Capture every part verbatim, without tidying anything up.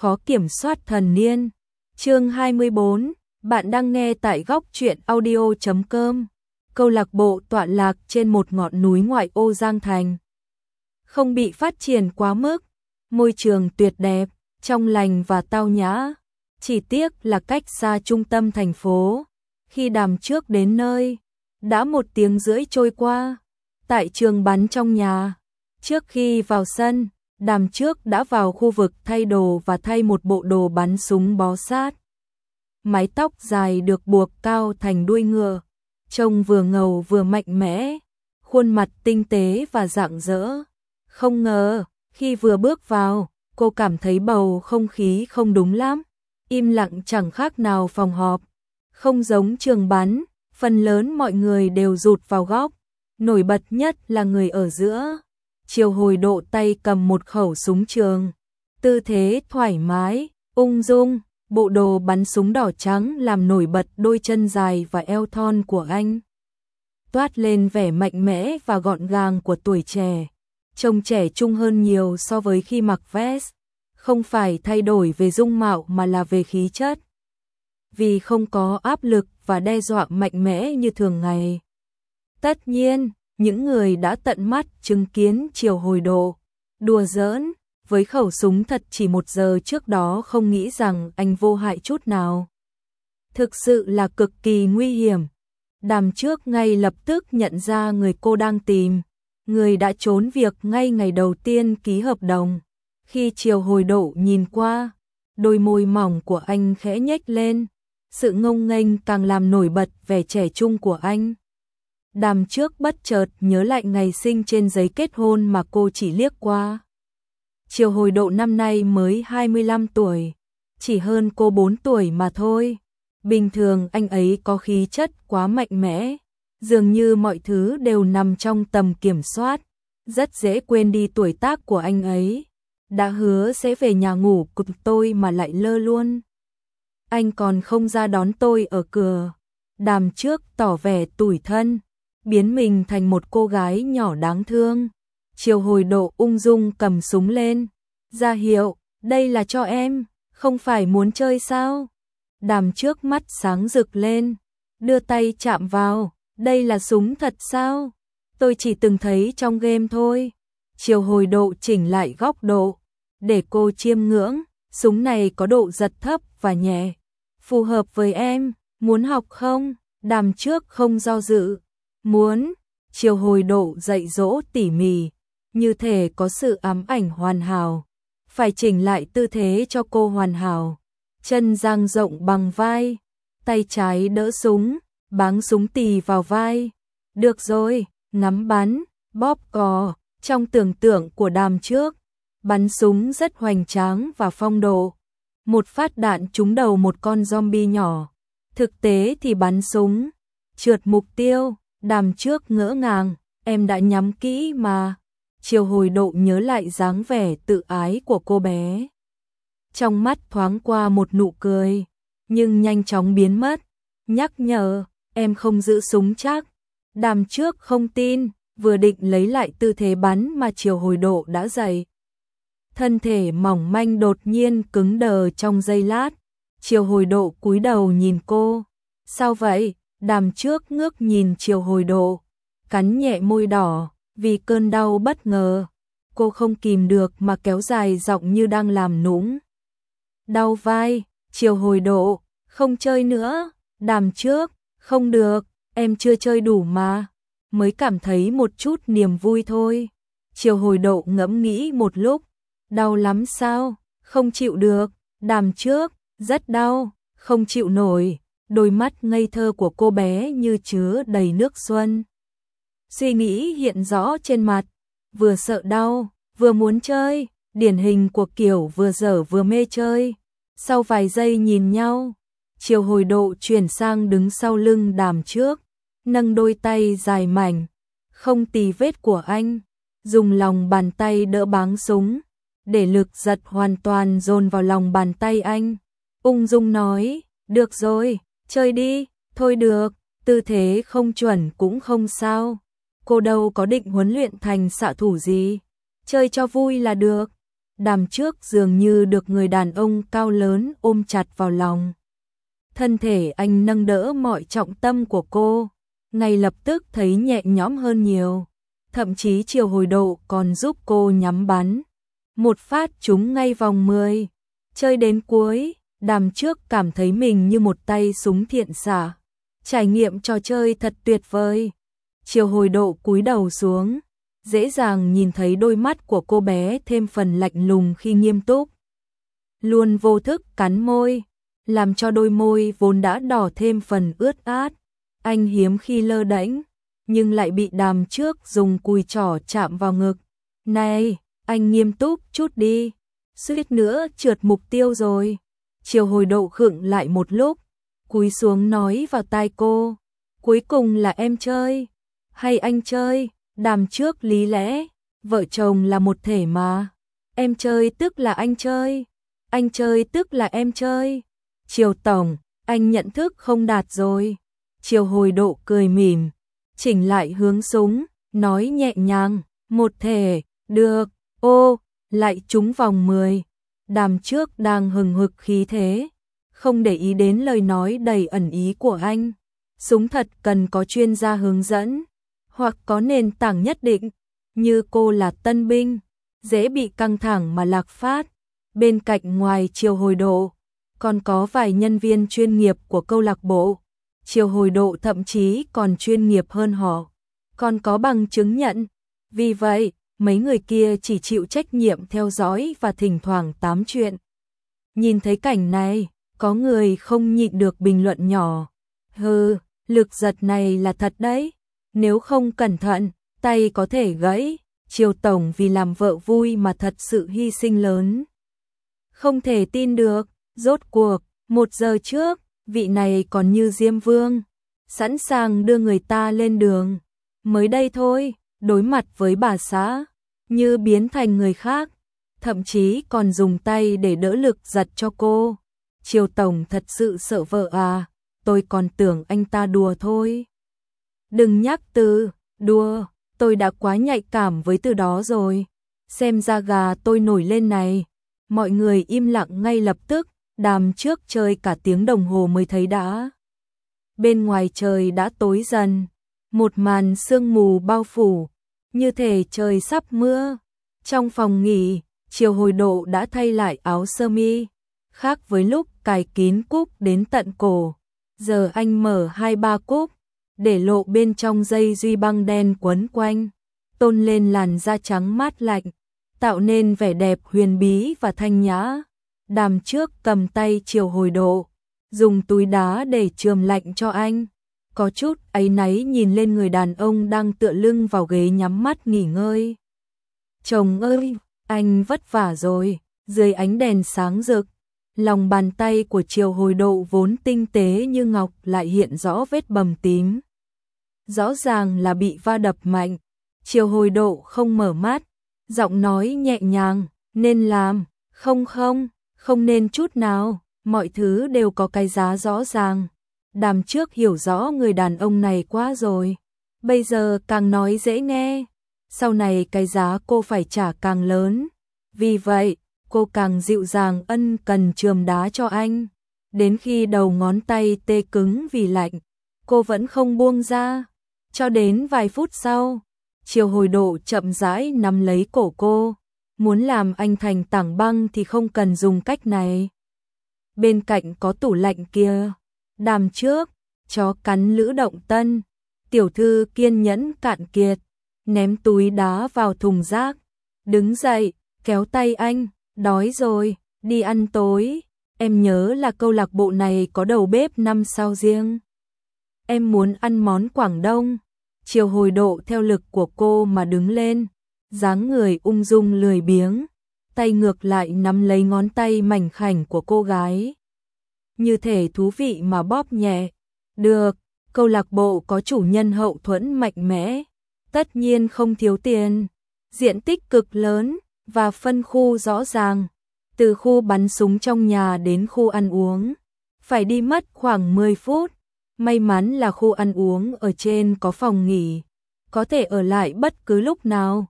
khó kiểm soát thần niên. Chương hai mươi bốn, bạn đang nghe tại góc truyện audio chấm com. Câu lạc bộ tọa lạc trên một ngọn núi ngoại ô Giang Thành. Không bị phát triển quá mức, môi trường tuyệt đẹp, trong lành và tao nhã. Chỉ tiếc là cách xa trung tâm thành phố. Khi Đàm Trước đến nơi, đã một tiếng rưỡi trôi qua. Tại trường bắn trong nhà, trước khi vào sân, Đàm Trước đã vào khu vực thay đồ và thay một bộ đồ bắn súng bó sát. Mái tóc dài được buộc cao thành đuôi ngựa, trông vừa ngầu vừa mạnh mẽ, khuôn mặt tinh tế và rạng rỡ. Không ngờ, khi vừa bước vào, cô cảm thấy bầu không khí không đúng lắm, im lặng chẳng khác nào phòng họp. Không giống trường bắn, phần lớn mọi người đều rụt vào góc, nổi bật nhất là người ở giữa. Triều Hồi Độ tay cầm một khẩu súng trường, tư thế thoải mái, ung dung, bộ đồ bắn súng đỏ trắng làm nổi bật đôi chân dài và eo thon của anh. Toát lên vẻ mạnh mẽ và gọn gàng của tuổi trẻ, trông trẻ trung hơn nhiều so với khi mặc vest, không phải thay đổi về dung mạo mà là về khí chất. Vì không có áp lực và đe dọa mạnh mẽ như thường ngày. Tất nhiên, những người đã tận mắt chứng kiến Triều Hồi Độ đùa giỡn với khẩu súng thật chỉ một giờ trước đó không nghĩ rằng anh vô hại chút nào. Thực sự là cực kỳ nguy hiểm. Đàm Trước ngay lập tức nhận ra người cô đang tìm, người đã trốn việc ngay ngày đầu tiên ký hợp đồng. Khi Triều Hồi Độ nhìn qua, đôi môi mỏng của anh khẽ nhếch lên, sự ngông nghênh càng làm nổi bật vẻ trẻ trung của anh. Đàm Trước bất chợt nhớ lại ngày sinh trên giấy kết hôn mà cô chỉ liếc qua. Triều Hồi Độ năm nay mới hai mươi lăm tuổi, chỉ hơn cô bốn tuổi mà thôi. Bình thường anh ấy có khí chất quá mạnh mẽ, dường như mọi thứ đều nằm trong tầm kiểm soát, rất dễ quên đi tuổi tác của anh ấy. Đã hứa sẽ về nhà ngủ cùng tôi mà lại lơ luôn. Anh còn không ra đón tôi ở cửa. Đàm Trước tỏ vẻ tủi thân, biến mình thành một cô gái nhỏ đáng thương. Triều Hồi Độ ung dung cầm súng lên, ra hiệu, đây là cho em, không phải muốn chơi sao? Đàm Trước mắt sáng rực lên, đưa tay chạm vào, đây là súng thật sao? Tôi chỉ từng thấy trong game thôi. Triều Hồi Độ chỉnh lại góc độ, để cô chiêm ngưỡng, súng này có độ giật thấp và nhẹ, phù hợp với em, muốn học không? Đàm Trước không do dự, muốn. Triều Hồi Độ dạy dỗ tỉ mỉ, như thể có sự ám ảnh hoàn hảo, phải chỉnh lại tư thế cho cô hoàn hảo. Chân dang rộng bằng vai, tay trái đỡ súng, báng súng tì vào vai. Được rồi, ngắm bắn, bóp cò. Trong tưởng tượng của Đàm Trước, bắn súng rất hoành tráng và phong độ. Một phát đạn trúng đầu một con zombie nhỏ. Thực tế thì bắn súng trượt mục tiêu. Đàm Trước ngỡ ngàng, em đã nhắm kỹ mà. Triều Hồi Độ nhớ lại dáng vẻ tự ái của cô bé. Trong mắt thoáng qua một nụ cười, nhưng nhanh chóng biến mất. Nhắc nhở, em không giữ súng chắc. Đàm Trước không tin, vừa định lấy lại tư thế bắn mà Triều Hồi Độ đã dạy. Thân thể mỏng manh đột nhiên cứng đờ trong giây lát. Triều Hồi Độ cúi đầu nhìn cô. Sao vậy? Đàm Trước ngước nhìn Triều Hồi Độ, cắn nhẹ môi đỏ, vì cơn đau bất ngờ. Cô không kìm được mà kéo dài giọng như đang làm nũng. Đau vai. Triều Hồi Độ, không chơi nữa. Đàm Trước, không được, em chưa chơi đủ mà, mới cảm thấy một chút niềm vui thôi. Triều Hồi Độ ngẫm nghĩ một lúc, đau lắm sao? Không chịu được. Đàm Trước, rất đau, không chịu nổi. Đôi mắt ngây thơ của cô bé như chứa đầy nước xuân. Suy nghĩ hiện rõ trên mặt, vừa sợ đau, vừa muốn chơi, điển hình của kiểu vừa dở vừa mê chơi. Sau vài giây nhìn nhau, Triều Hồi Độ chuyển sang đứng sau lưng Đàm Trước, nâng đôi tay dài mảnh, không tì vết của anh, dùng lòng bàn tay đỡ báng súng, để lực giật hoàn toàn dồn vào lòng bàn tay anh. Ung dung nói, được rồi, chơi đi. Thôi được, tư thế không chuẩn cũng không sao. Cô đâu có định huấn luyện thành xạ thủ gì, chơi cho vui là được. Đàm Trước dường như được người đàn ông cao lớn ôm chặt vào lòng. Thân thể anh nâng đỡ mọi trọng tâm của cô, ngay lập tức thấy nhẹ nhõm hơn nhiều. Thậm chí chiều hồi độ còn giúp cô nhắm bắn. Một phát trúng ngay vòng mười. Chơi đến cuối, Đàm Trước cảm thấy mình như một tay súng thiện xạ. Trải nghiệm trò chơi thật tuyệt vời. Chiều hồi độ cúi đầu xuống, dễ dàng nhìn thấy đôi mắt của cô bé thêm phần lạnh lùng khi nghiêm túc. Luôn vô thức cắn môi, làm cho đôi môi vốn đã đỏ thêm phần ướt át. Anh hiếm khi lơ đễnh, nhưng lại bị Đàm Trước dùng cùi trỏ chạm vào ngực. Này, anh nghiêm túc chút đi, suýt nữa trượt mục tiêu rồi. Chiều hồi độ khựng lại một lúc, cúi xuống nói vào tai cô. Cuối cùng là em chơi, hay anh chơi? Đàm Trước lý lẽ, vợ chồng là một thể mà. Em chơi tức là anh chơi, anh chơi tức là em chơi. Chiều tổng, anh nhận thức không đạt rồi. Chiều hồi độ cười mỉm, chỉnh lại hướng súng, nói nhẹ nhàng, một thể, được, ô, lại trúng vòng mười. Đàm Trước đang hừng hực khí thế, không để ý đến lời nói đầy ẩn ý của anh. Súng thật cần có chuyên gia hướng dẫn, hoặc có nền tảng nhất định, như cô là tân binh, dễ bị căng thẳng mà lạc phát. Bên cạnh ngoài chiều hồi độ, còn có vài nhân viên chuyên nghiệp của câu lạc bộ. Chiều hồi độ thậm chí còn chuyên nghiệp hơn họ, còn có bằng chứng nhận. Vì vậy, mấy người kia chỉ chịu trách nhiệm theo dõi và thỉnh thoảng tám chuyện. Nhìn thấy cảnh này, có người không nhịn được bình luận nhỏ. Hừ, lực giật này là thật đấy. Nếu không cẩn thận, tay có thể gãy. Chiều tổng vì làm vợ vui mà thật sự hy sinh lớn. Không thể tin được, rốt cuộc, một giờ trước, vị này còn như Diêm Vương, sẵn sàng đưa người ta lên đường. Mới đây thôi, đối mặt với bà xã, như biến thành người khác, thậm chí còn dùng tay để đỡ lực giật cho cô. Chiều tổng thật sự sợ vợ à, tôi còn tưởng anh ta đùa thôi. Đừng nhắc từ đùa, tôi đã quá nhạy cảm với từ đó rồi. Xem da gà tôi nổi lên này. Mọi người im lặng ngay lập tức. Đàm Trước chơi cả tiếng đồng hồ mới thấy đã. Bên ngoài trời đã tối dần, một màn sương mù bao phủ, như thể trời sắp mưa. Trong phòng nghỉ, chiều hồi độ đã thay lại áo sơ mi, khác với lúc cài kín cúc đến tận cổ. Giờ anh mở hai ba cúc, để lộ bên trong dây duy băng đen quấn quanh, tôn lên làn da trắng mát lạnh, tạo nên vẻ đẹp huyền bí và thanh nhã. Đàm Trước cầm tay chiều hồi độ, dùng túi đá để chườm lạnh cho anh. Có chút áy náy nhìn lên người đàn ông đang tựa lưng vào ghế nhắm mắt nghỉ ngơi. Chồng ơi, anh vất vả rồi. Dưới ánh đèn sáng rực, lòng bàn tay của chiều hồi độ vốn tinh tế như ngọc lại hiện rõ vết bầm tím. Rõ ràng là bị va đập mạnh. Chiều hồi độ không mở mắt, giọng nói nhẹ nhàng, nên làm, không không. Không nên chút nào, mọi thứ đều có cái giá rõ ràng. Đàm Trước hiểu rõ người đàn ông này quá rồi. Bây giờ càng nói dễ nghe, sau này cái giá cô phải trả càng lớn. Vì vậy, cô càng dịu dàng ân cần chườm đá cho anh. Đến khi đầu ngón tay tê cứng vì lạnh, cô vẫn không buông ra. Cho đến vài phút sau, chiều hồi độ chậm rãi nắm lấy cổ cô. Muốn làm anh thành tảng băng thì không cần dùng cách này. Bên cạnh có tủ lạnh kia. Đàm Trước, chó cắn Lữ Động Tân. Tiểu thư kiên nhẫn cạn kiệt, ném túi đá vào thùng rác. Đứng dậy, kéo tay anh, đói rồi, đi ăn tối. Em nhớ là câu lạc bộ này có đầu bếp năm sao riêng. Em muốn ăn món Quảng Đông. Chiều hồi độ theo lực của cô mà đứng lên. Dáng người ung dung lười biếng, tay ngược lại nắm lấy ngón tay mảnh khảnh của cô gái. Như thể thú vị mà bóp nhẹ. Được, câu lạc bộ có chủ nhân hậu thuẫn mạnh mẽ, tất nhiên không thiếu tiền, diện tích cực lớn và phân khu rõ ràng. Từ khu bắn súng trong nhà đến khu ăn uống, phải đi mất khoảng mười phút. May mắn là khu ăn uống ở trên có phòng nghỉ, có thể ở lại bất cứ lúc nào.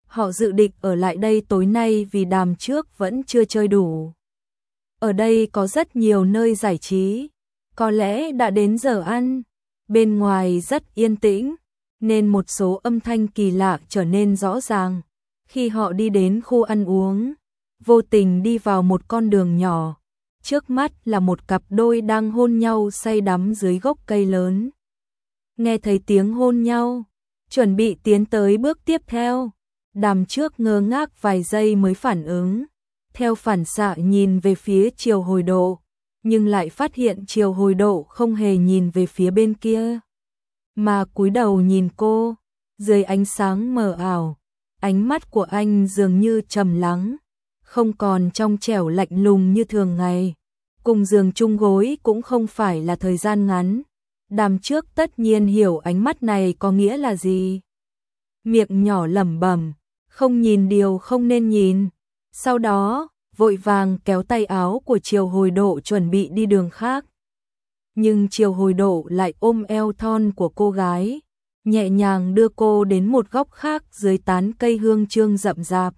Họ dự định ở lại đây tối nay vì đàm trước vẫn chưa chơi đủ. Ở đây có rất nhiều nơi giải trí, có lẽ đã đến giờ ăn. Bên ngoài rất yên tĩnh, nên một số âm thanh kỳ lạ trở nên rõ ràng. Khi họ đi đến khu ăn uống, vô tình đi vào một con đường nhỏ. Trước mắt là một cặp đôi đang hôn nhau say đắm dưới gốc cây lớn. Nghe thấy tiếng hôn nhau, chuẩn bị tiến tới bước tiếp theo. Đàm trước ngơ ngác vài giây mới phản ứng. Theo phản xạ nhìn về phía Triều Hồi Độ, nhưng lại phát hiện Triều Hồi Độ không hề nhìn về phía bên kia, mà cúi đầu nhìn cô. Dưới ánh sáng mờ ảo, ánh mắt của anh dường như trầm lắng, không còn trong trẻo lạnh lùng như thường ngày. Cùng giường chung gối cũng không phải là thời gian ngắn. Đàm trước tất nhiên hiểu ánh mắt này có nghĩa là gì. Miệng nhỏ lẩm bẩm, không nhìn điều không nên nhìn. Sau đó, vội vàng kéo tay áo của Triều Hồi Độ chuẩn bị đi đường khác. Nhưng Triều Hồi Độ lại ôm eo thon của cô gái, nhẹ nhàng đưa cô đến một góc khác dưới tán cây hương chương rậm rạp.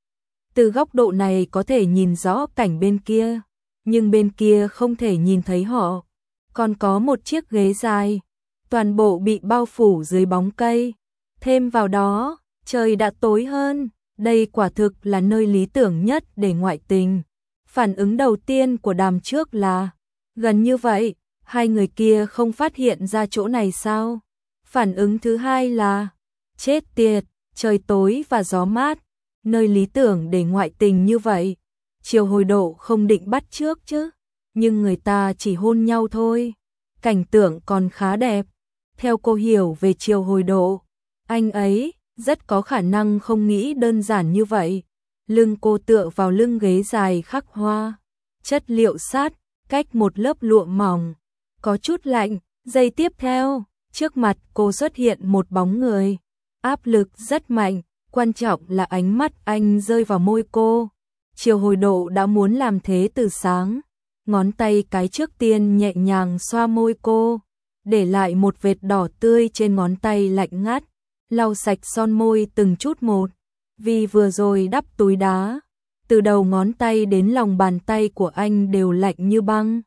Từ góc độ này có thể nhìn rõ cảnh bên kia, nhưng bên kia không thể nhìn thấy họ. Còn có một chiếc ghế dài, toàn bộ bị bao phủ dưới bóng cây. Thêm vào đó, trời đã tối hơn. Đây quả thực là nơi lý tưởng nhất để ngoại tình. Phản ứng đầu tiên của đàm trước là, gần như vậy, hai người kia không phát hiện ra chỗ này sao? Phản ứng thứ hai là, chết tiệt, trời tối và gió mát, nơi lý tưởng để ngoại tình như vậy. Triều Hồi Độ không định bắt trước chứ, nhưng người ta chỉ hôn nhau thôi. Cảnh tượng còn khá đẹp. Theo cô hiểu về Triều Hồi Độ, anh ấy rất có khả năng không nghĩ đơn giản như vậy. Lưng cô tựa vào lưng ghế dài khắc hoa, chất liệu sát, cách một lớp lụa mỏng, có chút lạnh. Giây tiếp theo, trước mặt cô xuất hiện một bóng người, áp lực rất mạnh, quan trọng là ánh mắt anh rơi vào môi cô. Triều Hồi Độ đã muốn làm thế từ sáng, ngón tay cái trước tiên nhẹ nhàng xoa môi cô, để lại một vệt đỏ tươi trên ngón tay lạnh ngắt, lau sạch son môi từng chút một. Vì vừa rồi đắp túi đá, từ đầu ngón tay đến lòng bàn tay của anh đều lạnh như băng.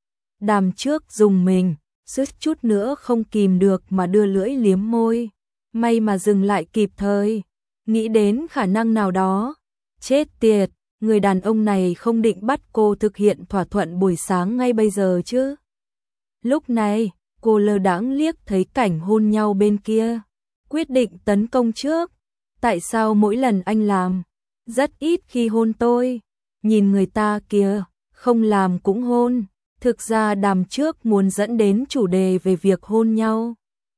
Đàm trước dùng mình, suýt chút nữa không kìm được mà đưa lưỡi liếm môi. May mà dừng lại kịp thời, nghĩ đến khả năng nào đó. Chết tiệt, người đàn ông này không định bắt cô thực hiện thỏa thuận buổi sáng ngay bây giờ chứ. Lúc này, cô lơ đãng liếc thấy cảnh hôn nhau bên kia, quyết định tấn công trước. Tại sao mỗi lần anh làm, rất ít khi hôn tôi? Nhìn người ta kìa, không làm cũng hôn. Thực ra đàm trước muốn dẫn đến chủ đề về việc hôn nhau.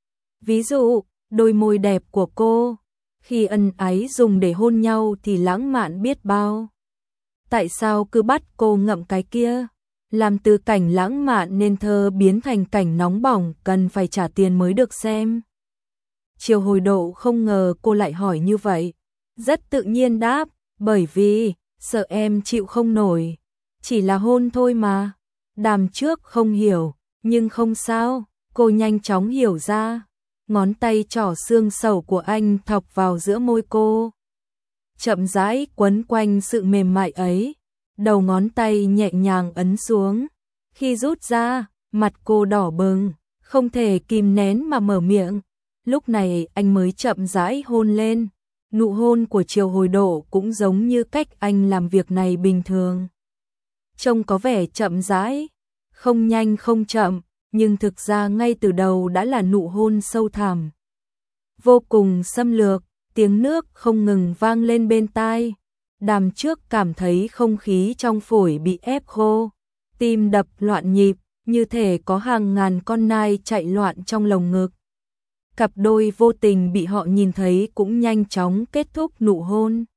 Ví dụ, đôi môi đẹp của cô, khi ân ái dùng để hôn nhau thì lãng mạn biết bao. Tại sao cứ bắt cô ngậm cái kia? Làm từ cảnh lãng mạn nên thơ biến thành cảnh nóng bỏng, cần phải trả tiền mới được xem. Triều Hồi Độ không ngờ cô lại hỏi như vậy, rất tự nhiên đáp, bởi vì sợ em chịu không nổi, chỉ là hôn thôi mà. Đàm trước không hiểu, nhưng không sao, cô nhanh chóng hiểu ra. Ngón tay trỏ xương sầu của anh thọc vào giữa môi cô, chậm rãi quấn quanh sự mềm mại ấy, đầu ngón tay nhẹ nhàng ấn xuống. Khi rút ra, mặt cô đỏ bừng, không thể kìm nén mà mở miệng. Lúc này anh mới chậm rãi hôn lên. Nụ hôn của Triều Hồi Độ cũng giống như cách anh làm việc này bình thường. Trông có vẻ chậm rãi, không nhanh không chậm, nhưng thực ra ngay từ đầu đã là nụ hôn sâu thẳm, vô cùng xâm lược. Tiếng nước không ngừng vang lên bên tai. Đàm trước cảm thấy không khí trong phổi bị ép khô, tim đập loạn nhịp, như thể có hàng ngàn con nai chạy loạn trong lồng ngực. Cặp đôi vô tình bị họ nhìn thấy cũng nhanh chóng kết thúc nụ hôn.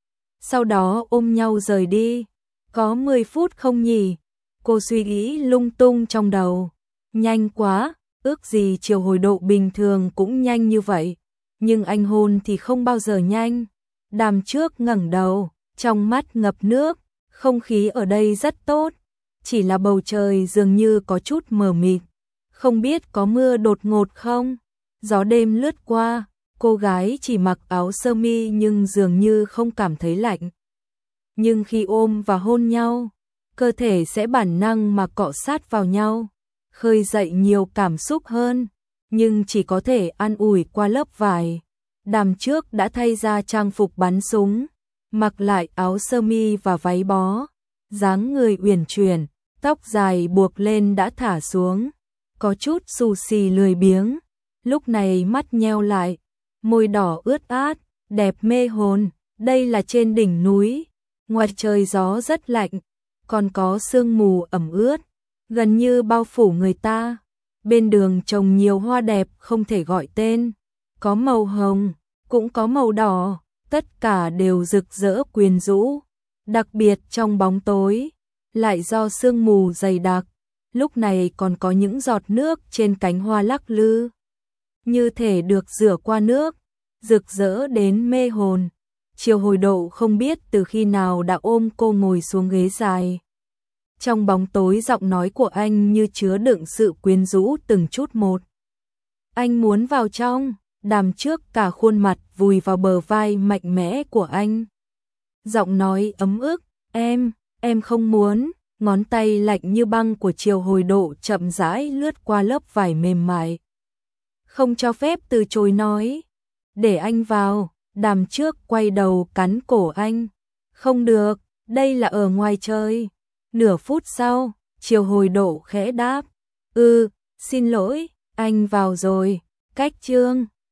Sau đó ôm nhau rời đi. Có mười phút không nhỉ? Cô suy nghĩ lung tung trong đầu. Nhanh quá, ước gì Triều Hồi Độ bình thường cũng nhanh như vậy. Nhưng anh hôn thì không bao giờ nhanh. Đàm trước ngẩng đầu, trong mắt ngập nước. Không khí ở đây rất tốt, chỉ là bầu trời dường như có chút mờ mịt. Không biết có mưa đột ngột không? Gió đêm lướt qua, Cô gái chỉ mặc áo sơ mi nhưng dường như không cảm thấy lạnh. Nhưng khi ôm và hôn nhau, cơ thể sẽ bản năng mà cọ sát vào nhau, khơi dậy nhiều cảm xúc hơn, nhưng chỉ có thể an ủi qua lớp vải. Đàm trước đã thay ra trang phục bắn súng, mặc lại áo sơ mi và váy bó, dáng người uyển chuyển, tóc dài buộc lên đã thả xuống, có chút xù xì lười biếng, lúc này mắt nheo lại, môi đỏ ướt át, đẹp mê hồn. Đây là trên đỉnh núi, ngoài trời gió rất lạnh, còn có sương mù ẩm ướt, gần như bao phủ người ta. Bên đường trồng nhiều hoa đẹp không thể gọi tên, có màu hồng, cũng có màu đỏ, tất cả đều rực rỡ quyến rũ. Đặc biệt trong bóng tối, lại do sương mù dày đặc, lúc này còn có những giọt nước trên cánh hoa lắc lư, như thể được rửa qua nước, rực rỡ đến mê hồn. Triều Hồi Độ không biết từ khi nào đã ôm cô ngồi xuống ghế dài. Trong bóng tối giọng nói của anh như chứa đựng sự quyến rũ từng chút một. Anh muốn vào trong, Đàm trước cả khuôn mặt vùi vào bờ vai mạnh mẽ của anh. Giọng nói ấm ức, em, em không muốn. Ngón tay lạnh như băng của Triều Hồi Độ chậm rãi lướt qua lớp vải mềm mại. Không cho phép từ chối nói. Để anh vào. Đàm trước quay đầu cắn cổ anh. Không được, đây là ở ngoài trời. Nửa phút sau, Triều Hồi Độ khẽ đáp. Ừ, xin lỗi, anh vào rồi. Cách chương